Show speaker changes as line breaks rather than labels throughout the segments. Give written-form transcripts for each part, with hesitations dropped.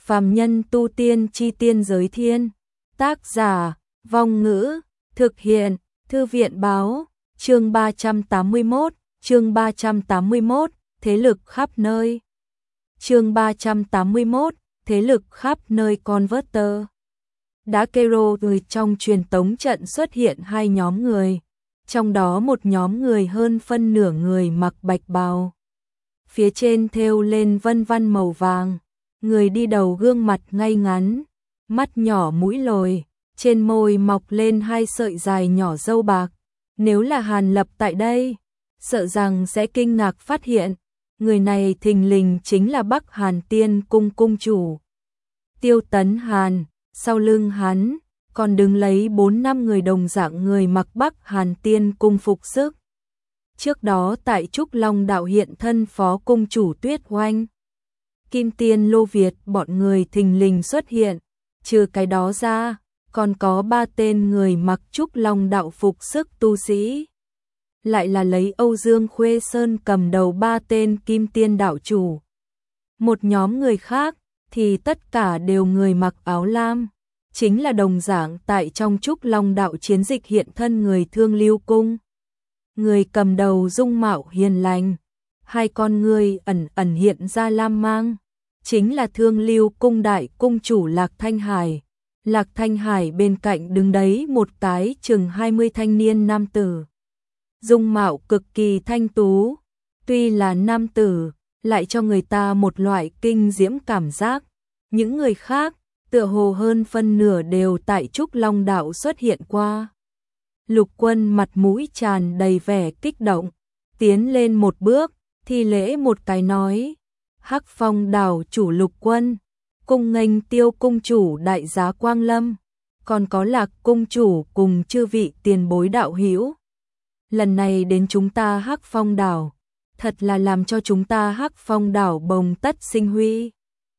Phàm nhân tu tiên chi tiên giới thiên. Tác giả, Vong Ngữ, thực hiện, Thư viện báo, chương 381, thế lực khắp nơi. Chương 381, thế lực khắp nơi Converter. Đã kêu người trong truyền tống trận xuất hiện hai nhóm người, trong đó một nhóm người hơn phân nửa người mặc bạch bào. Phía trên thêu lên vân vân màu vàng, người đi đầu gương mặt ngay ngắn, mắt nhỏ mũi lồi, trên môi mọc lên hai sợi dài nhỏ râu bạc. Nếu là Hàn Lập tại đây, sợ rằng sẽ kinh ngạc phát hiện, người này thình lình chính là Bắc Hàn Tiên Cung cung chủ Tiêu Tấn Hàn. Sau lưng hắn còn đứng lấy 4-5 người đồng dạng người mặc Bắc Hàn Tiên Cung phục sức. Trước đó tại Trúc Long đạo hiện thân phó cung chủ Tuyết Oanh, Kim Tiên Lô Việt bọn người thình lình xuất hiện, trừ cái đó ra, còn có 3 tên người mặc Trúc Long đạo phục sức tu sĩ. Lại là lấy Âu Dương Khuê Sơn cầm đầu 3 tên Kim Tiên đạo chủ. Một nhóm người khác thì tất cả đều người mặc áo lam, chính là đồng dạng tại trong Trúc Long đạo chiến dịch hiện thân người Thương Lưu Cung. Người cầm đầu dung mạo hiền lành, hai con ngươi ẩn ẩn hiện ra lam mang, chính là Thương Lưu Cung đại cung chủ Lạc Thanh Hải. Lạc Thanh Hải bên cạnh đứng đấy một cái chừng 20 thanh niên nam tử, dung mạo cực kỳ thanh tú, tuy là nam tử, lại cho người ta một loại kinh diễm cảm giác. Những người khác, tựa hồ hơn phân nửa đều tại Trúc Long đạo xuất hiện qua. Lục Quân mặt mũi tràn đầy vẻ kích động, tiến lên một bước, thi lễ một cái nói: Hắc Phong đảo chủ Lục Quân, cung nghênh Tiêu cung chủ đại giá Quang Lâm, còn có Lạc cung chủ cùng chư vị tiền bối đạo hữu. Lần này đến chúng ta Hắc Phong đảo, thật là làm cho chúng ta Hắc Phong đảo bồng tất sinh huy.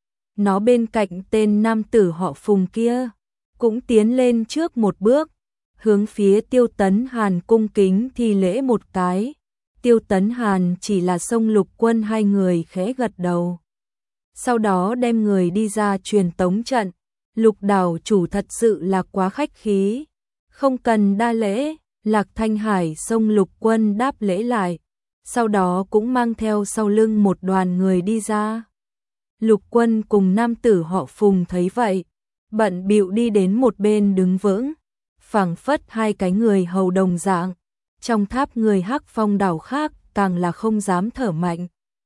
Nó bên cạnh tên nam tử họ Phùng kia, cũng tiến lên trước một bước, hướng phía Tiêu Tấn Hàn cung kính thi lễ một cái. Tiêu Tấn Hàn chỉ là xông Lục Quân hai người khẽ gật đầu. Sau đó đem người đi ra truyền tống trận. Lục đảo chủ thật sự là quá khách khí, không cần đa lễ. Lạc Thanh Hải xông Lục Quân đáp lễ lại, sau đó cũng mang theo sau lưng một đoàn người đi ra. Lục Quân cùng nam tử họ Phùng thấy vậy, bận bịu đi đến một bên đứng vững, phảng phất hai cái người hầu đồng dạng. Trong tháp người Hắc Phong đảo khác càng là không dám thở mạnh,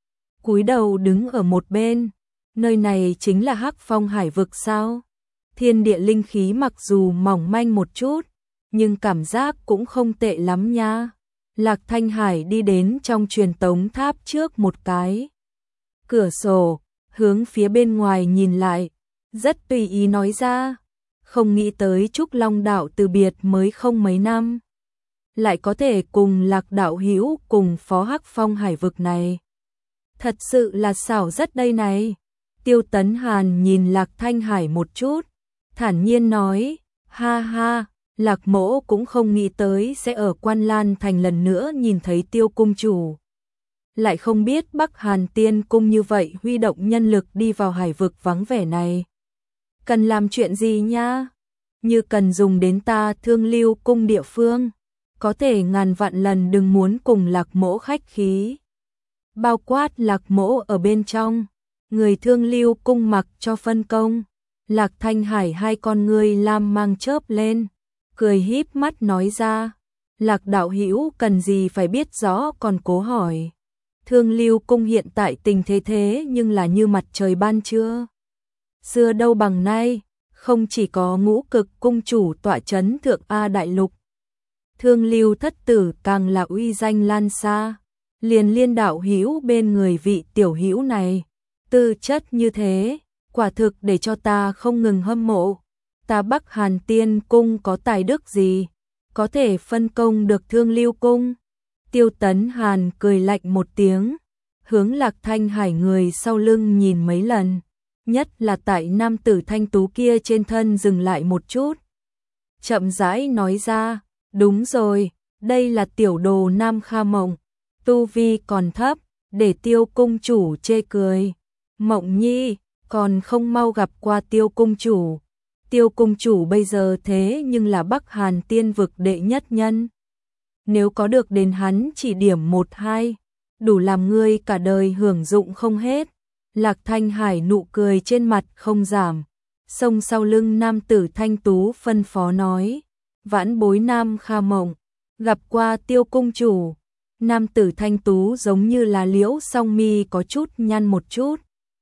cúi đầu đứng ở một bên. Nơi này chính là Hắc Phong hải vực sao? Thiên địa linh khí mặc dù mỏng manh một chút, nhưng cảm giác cũng không tệ lắm nha. Lạc Thanh Hải đi đến trong truyền tống tháp trước một cái cửa sổ, hướng phía bên ngoài nhìn lại, rất tùy ý nói ra: không nghĩ tới Trúc Long đạo từ biệt mới không mấy năm, lại có thể cùng Lạc đạo hữu cùng phó Hắc Phong hải vực này. Thật sự là xảo rất đây này. Tiêu Tấn Hàn nhìn Lạc Thanh Hải một chút, thản nhiên nói: ha ha, Lạc mỗ cũng không nghĩ tới sẽ ở Quan Lan thành lần nữa nhìn thấy Tiêu cung chủ. Lại không biết Bắc Hàn Tiên cung như vậy huy động nhân lực đi vào hải vực vắng vẻ này. Cần làm chuyện gì nha? Như cần dùng đến ta Thương Lưu cung địa phương, có thể ngàn vạn lần đừng muốn cùng Lạc mỗ khách khí. Bao quát Lạc mỗ ở bên trong, người Thương Lưu cung mặc cho phân công. Lạc Thanh Hải hai con ngươi lam mang chớp lên, cười híp mắt nói ra: Lạc đạo hữu cần gì phải biết rõ còn cố hỏi. Thương Lưu cung hiện tại tình thế nhưng là như mặt trời ban trưa. Xưa đâu bằng nay, không chỉ có Ngũ Cực cung chủ tọa chấn thượng A đại lục, Thương Lưu thất tử càng là uy danh lan xa. Liền Liên đạo hữu bên người vị tiểu hữu này, tư chất như thế, quả thực để cho ta không ngừng hâm mộ. Ta Bắc Hàn Tiên cung có tài đức gì, có thể phân công được Thương Lưu cung? Tiêu Tấn Hàn cười lạnh một tiếng, hướng Lạc Thanh Hải người sau lưng nhìn mấy lần, nhất là tại nam tử thanh tú kia trên thân dừng lại một chút. Chậm rãi nói ra: đúng rồi, đây là tiểu đồ Nam Kha Mộng, tu vi còn thấp, để Tiêu cung chủ chê cười. Mộng nhi, còn không mau gặp qua Tiêu cung chủ. Tiêu cung chủ bây giờ thế nhưng là Bắc Hàn Tiên vực đệ nhất nhân. Nếu có được đến hắn chỉ điểm 1-2, đủ làm ngươi cả đời hưởng dụng không hết. Lạc Thanh Hải nụ cười trên mặt không giảm, xông sau lưng nam tử thanh tú phân phó nói, vãn bối Nam Kha Mộng, gặp qua Tiêu cung chủ. Nam tử thanh tú giống như là liễu song mi có chút nhăn một chút.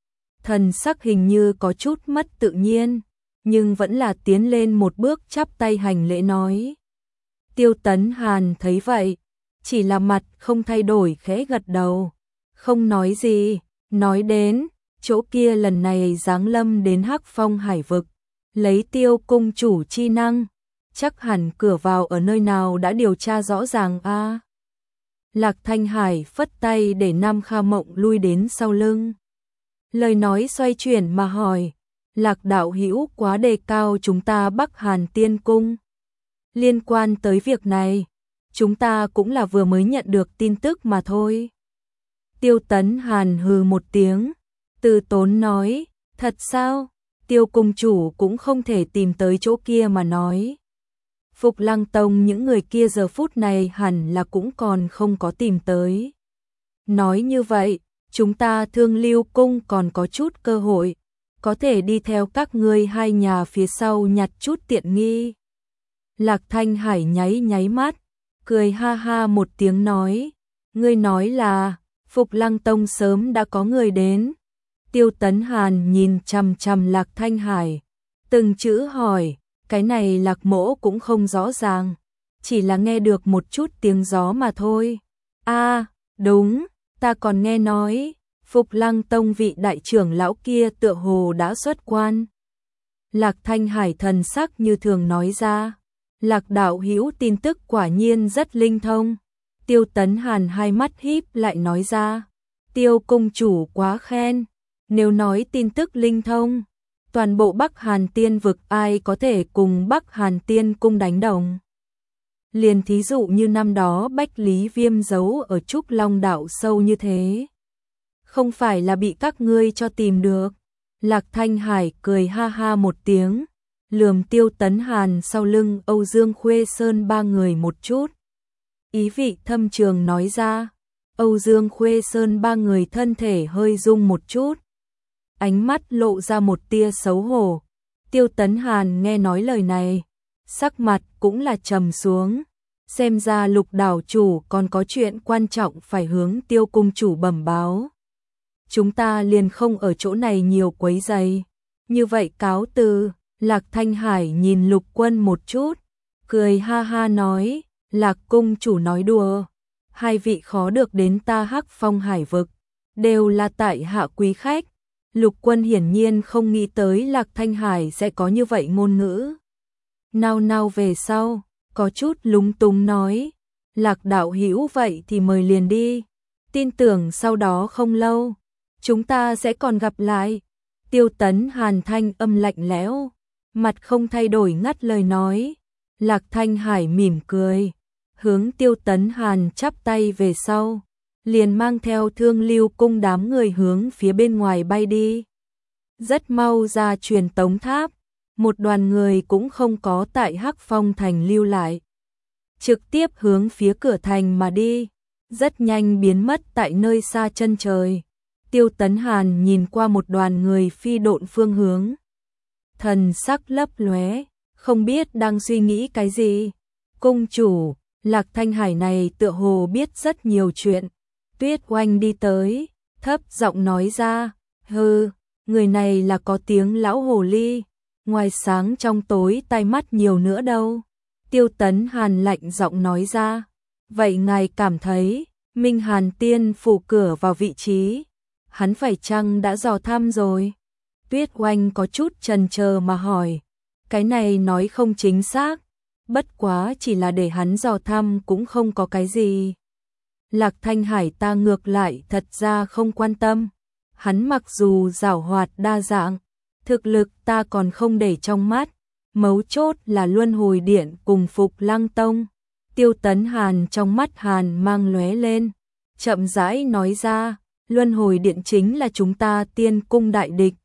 Thần sắc hình như có chút mất tự nhiên, nhưng vẫn là tiến lên một bước chắp tay hành lễ nói. Tiêu Tấn Hàn thấy vậy, chỉ là mặt không thay đổi khẽ gật đầu, không nói gì, nói đến, chỗ kia lần này giáng lâm đến Hắc Phong Hải vực, lấy Tiêu cung chủ chi năng, chắc hẳn cửa vào ở nơi nào đã điều tra rõ ràng a. Lạc Thanh Hải phất tay để Nam Kha Mộng lui đến sau lưng. Lời nói xoay chuyển mà hỏi, Lạc đạo hữu quá đề cao chúng ta Bắc Hàn Tiên cung. Liên quan tới việc này, chúng ta cũng là vừa mới nhận được tin tức mà thôi. Tiêu Tấn Hàn hừ một tiếng, từ tốn nói, thật sao? Tiêu cung chủ cũng không thể tìm tới chỗ kia mà nói. Phục Lăng Tông những người kia giờ phút này hẳn là cũng còn không có tìm tới. Nói như vậy, chúng ta Thương Lưu cung còn có chút cơ hội, có thể đi theo các ngươi hai nhà phía sau nhặt chút tiện nghi. Lạc Thanh Hải nháy nháy mắt, cười ha ha một tiếng nói, ngươi nói là Phục Lăng Tông sớm đã có người đến. Tiêu Tấn Hàn nhìn chằm chằm Lạc Thanh Hải, từng chữ hỏi, cái này Lạc mỗ cũng không rõ ràng, chỉ là nghe được một chút tiếng gió mà thôi. A, đúng, ta còn nghe nói, Phục Lăng Tông vị đại trưởng lão kia tựa hồ đã xuất quan. Lạc Thanh Hải thần sắc như thường nói ra, Lạc đạo hữu tin tức quả nhiên rất linh thông. Tiêu Tấn Hàn hai mắt híp lại nói ra, Tiêu cung chủ quá khen, nếu nói tin tức linh thông, toàn bộ Bắc Hàn Tiên vực ai có thể cùng Bắc Hàn Tiên cung đánh đồng. Liền thí dụ như năm đó Bách Lý Viêm giấu ở Trúc Long đảo sâu như thế, không phải là bị các ngươi cho tìm được. Lạc Thanh Hải cười ha ha một tiếng, lườm Tiêu Tấn Hàn sau lưng Âu Dương Khuê Sơn ba người một chút. Ý vị thâm trường nói ra, Âu Dương Khuê Sơn ba người thân thể hơi rung một chút, ánh mắt lộ ra một tia xấu hổ. Tiêu Tấn Hàn nghe nói lời này, sắc mặt cũng là trầm xuống, xem ra Lục đảo chủ còn có chuyện quan trọng phải hướng Tiêu cung chủ bẩm báo. Chúng ta liền không ở chỗ này nhiều quấy rầy, như vậy cáo từ. Lạc Thanh Hải nhìn Lục Quân một chút, cười ha ha nói, Lạc cung chủ nói đùa, hai vị khó được đến ta Hắc Phong Hải vực, đều là tại hạ quý khách. Lục Quân hiển nhiên không nghĩ tới Lạc Thanh Hải sẽ có như vậy ngôn ngữ. Nao nao về sau, có chút lúng túng nói, Lạc đạo hữu vậy thì mời liền đi, tin tưởng sau đó không lâu, chúng ta sẽ còn gặp lại. Tiêu Tấn Hàn thanh âm lạnh lẽo, mặt không thay đổi ngắt lời nói. Lạc Thanh Hải mỉm cười, hướng Tiêu Tấn Hàn chắp tay về sau, liền mang theo Thương Lưu cung đám người hướng phía bên ngoài bay đi. Rất mau ra truyền tống tháp, một đoàn người cũng không có tại Hắc Phong thành lưu lại, trực tiếp hướng phía cửa thành mà đi, rất nhanh biến mất tại nơi xa chân trời. Tiêu Tấn Hàn nhìn qua một đoàn người phi độn phương hướng, thần sắc lấp lóe, không biết đang suy nghĩ cái gì. Cung chủ, Lạc Thanh Hải này tựa hồ biết rất nhiều chuyện. Tuyết Oanh đi tới, thấp giọng nói ra, hừ, người này là có tiếng lão hồ ly, ngoài sáng trong tối tai mắt nhiều nữa đâu. Tiêu Tấn Hàn lạnh giọng nói ra, vậy ngài cảm thấy Minh Hàn Tiên phủ cửa vào vị trí, hắn phải chăng đã dò thăm rồi? Tuyết Oanh có chút chần chờ mà hỏi, cái này nói không chính xác, bất quá chỉ là để hắn dò thăm cũng không có cái gì. Lạc Thanh Hải ta ngược lại thật ra không quan tâm, hắn mặc dù giảo hoạt đa dạng, thực lực ta còn không để trong mắt, mấu chốt là Luân Hồi Điện cùng Phục Lăng Tông. Tiêu Tấn Hàn trong mắt hàn mang lóe lên, chậm rãi nói ra, Luân Hồi Điện chính là chúng ta Tiên cung đại địch,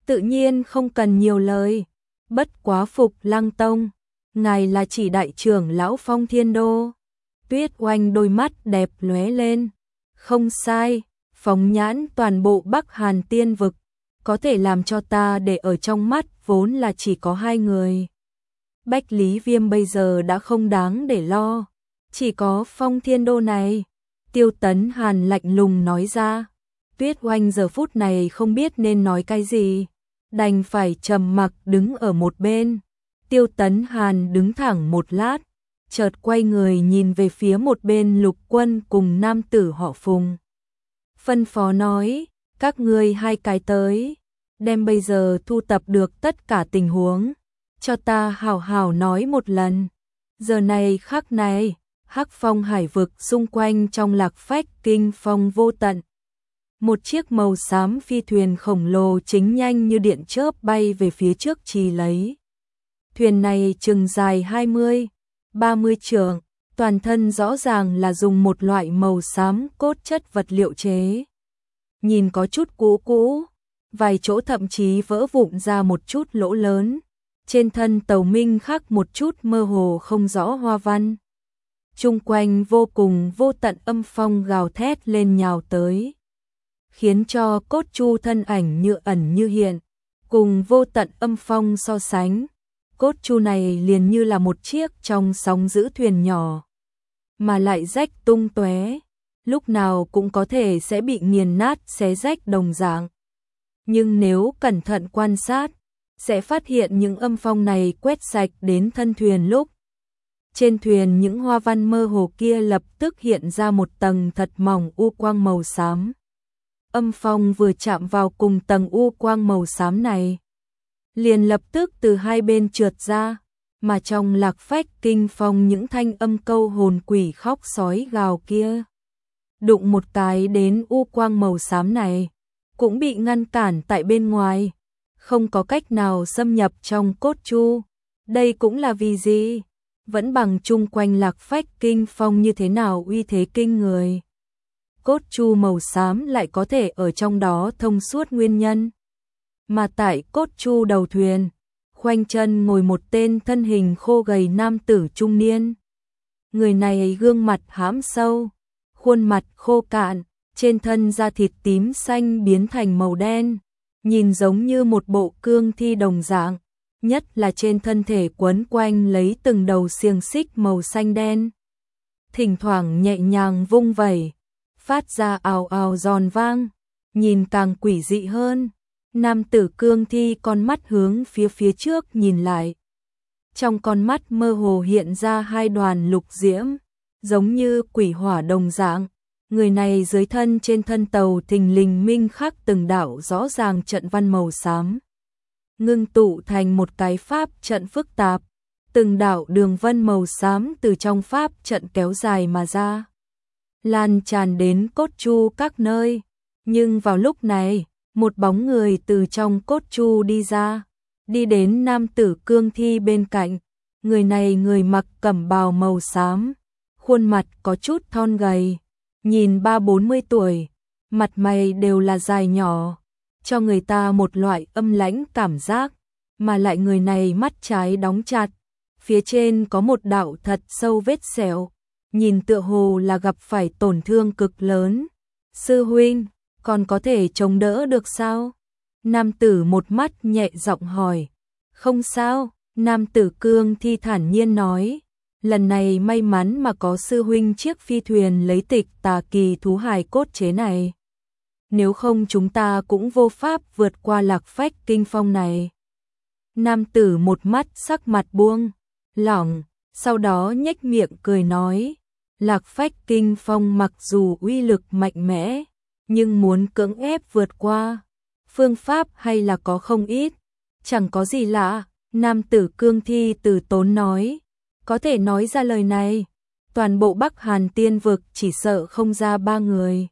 tự nhiên không cần nhiều lời. Bất quá Phục Lăng Tông, ngài là chỉ đại trưởng lão Phong Thiên Đô. Tuyết Oanh đôi mắt đẹp lóe lên. Không sai, phóng nhãn toàn bộ Bắc Hàn Tiên vực, có thể làm cho ta để ở trong mắt vốn là chỉ có hai người. Bách Lý Viêm bây giờ đã không đáng để lo, chỉ có Phong Thiên Đô này. Tiêu Tấn Hàn lạnh lùng nói ra. Tuyết Oanh giờ phút này không biết nên nói cái gì, đành phải trầm mặc đứng ở một bên. Tiêu Tấn Hàn đứng thẳng một lát, chợt quay người nhìn về phía một bên Lục Quân cùng nam tử họ Phùng. Phân phó nói, các ngươi hai cái tới, đem bây giờ thu tập được tất cả tình huống, cho ta hào hào nói một lần. Giờ này khắc này, Hắc Phong hải vực xung quanh trong Lạc Phách kinh phong vô tận. Một chiếc màu xám phi thuyền khổng lồ chính nhanh như điện chớp bay về phía trước trì lấy. Thuyền này chừng dài 20-30 trượng, toàn thân rõ ràng là dùng một loại màu xám cốt chất vật liệu chế. Nhìn có chút cũ cũ, vài chỗ thậm chí vỡ vụn ra một chút lỗ lớn. Trên thân tàu minh khắc một chút mơ hồ không rõ hoa văn. Chung quanh vô cùng vô tận âm phong gào thét lên nhào tới, khiến cho Cốt Chu thân ảnh như ẩn như hiện. Cùng vô tận âm phong so sánh, Cốt Chu này liền như là một chiếc trong sóng dữ thuyền nhỏ, mà lại rách tung tóe, lúc nào cũng có thể sẽ bị nghiền nát xé rách đồng dạng. Nhưng nếu cẩn thận quan sát, sẽ phát hiện những âm phong này quét sạch đến thân thuyền lúc. Trên thuyền những hoa văn mơ hồ kia lập tức hiện ra một tầng thật mỏng u quang màu xám. Âm phong vừa chạm vào cùng tầng u quang màu xám này, liền lập tức từ hai bên trượt ra, mà trong Lạc Phách kinh phong những thanh âm câu hồn quỷ khóc sói gào kia, đụng một cái đến u quang màu xám này, cũng bị ngăn cản tại bên ngoài, không có cách nào xâm nhập trong Cốt Chu. Đây cũng là vì gì? Vẫn bằng chung quanh Lạc Phách kinh phong như thế nào uy thế kinh người. Cốt Chu màu xám lại có thể ở trong đó thông suốt nguyên nhân. Mà tại Cốt Chu đầu thuyền, khoanh chân ngồi một tên thân hình khô gầy nam tử trung niên. Người này gương mặt hãm sâu, khuôn mặt khô cạn, trên thân da thịt tím xanh biến thành màu đen, nhìn giống như một bộ cương thi đồng dạng, nhất là trên thân thể quấn quanh lấy từng đầu xiềng xích màu xanh đen. Thỉnh thoảng nhẹ nhàng vung vẩy, phát ra ào ào giòn vang, nhìn càng quỷ dị hơn. Nam tử cương thi con mắt hướng phía trước nhìn lại. Trong con mắt mơ hồ hiện ra hai đoàn lục diễm, giống như quỷ hỏa đồng dạng. Người này dưới thân trên thân tàu thình lình minh khắc từng đạo rõ ràng trận văn màu xám, ngưng tụ thành một cái pháp trận phức tạp, từng đạo đường vân màu xám từ trong pháp trận kéo dài mà ra, lan tràn đến Cốt Chu các nơi. Nhưng vào lúc này, một bóng người từ trong Cốt Chu đi ra, đi đến nam tử cương thi bên cạnh. Người này người mặc cẩm bào màu xám, khuôn mặt có chút thon gầy, nhìn 30-40 tuổi, mặt mày đều là dài nhỏ, cho người ta một loại âm lãnh cảm giác, mà lại người này mắt trái đóng chặt, phía trên có một đạo thật sâu vết sẹo, nhìn tựa hồ là gặp phải tổn thương cực lớn. Sư huynh, còn có thể chống đỡ được sao? Nam tử một mắt nhẹ giọng hỏi. Không sao, nam tử cương thi thản nhiên nói. Lần này may mắn mà có sư huynh chiếc phi thuyền lấy tịch tà kỳ thú hài cốt chế này. Nếu không chúng ta cũng vô pháp vượt qua Lạc Phách kinh phong này. Nam tử một mắt sắc mặt buông lỏng, sau đó nhếch miệng cười nói. Lạc Phách kinh phong mặc dù uy lực mạnh mẽ, nhưng muốn cưỡng ép vượt qua, phương pháp hay là có không ít. Chẳng có gì lạ, nam tử cương thi từ tốn nói. Có thể nói ra lời này, toàn bộ Bắc Hàn Tiên vực chỉ sợ không ra 3 người.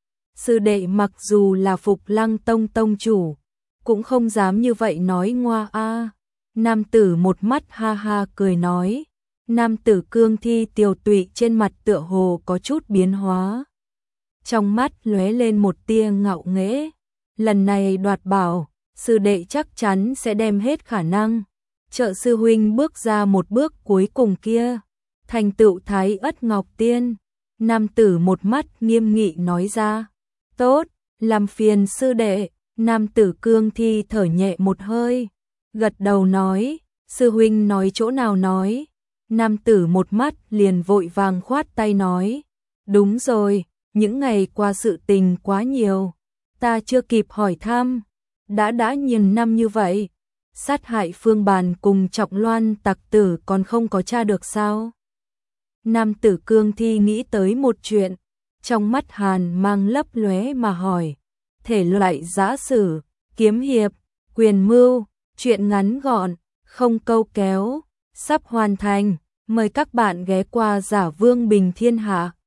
Sư đệ mặc dù là Phục Lăng Tông tông chủ, cũng không dám như vậy nói ngoa a. Nam tử một mắt ha ha cười nói. Nam tử cương thi tiều tụy trên mặt tựa hồ có chút biến hóa. Trong mắt lóe lên một tia ngạo nghễ. Lần này đoạt bảo, sư đệ chắc chắn sẽ đem hết khả năng trợ sư huynh bước ra một bước cuối cùng kia, thành tựu Thái Ất Ngọc Tiên. Nam tử một mắt nghiêm nghị nói ra. Tốt, làm phiền sư đệ. Nam tử Cương Thi thở nhẹ một hơi, gật đầu nói, sư huynh nói chỗ nào nói. Nam tử một mắt liền vội vàng khoát tay nói, đúng rồi, những ngày qua sự tình quá nhiều, ta chưa kịp hỏi thăm, đã nhiều năm như vậy, sát hại Phương Bàn cùng Trọng Loan tặc tử còn không có tra được sao? Nam tử Cương Thi nghĩ tới một chuyện, trong mắt hàn mang lấp lóe mà hỏi, thể loại giã sử, kiếm hiệp, quyền mưu, chuyện ngắn gọn, không câu kéo, sắp hoàn thành, mời các bạn ghé qua Giả Vương Bình Thiên Hạ.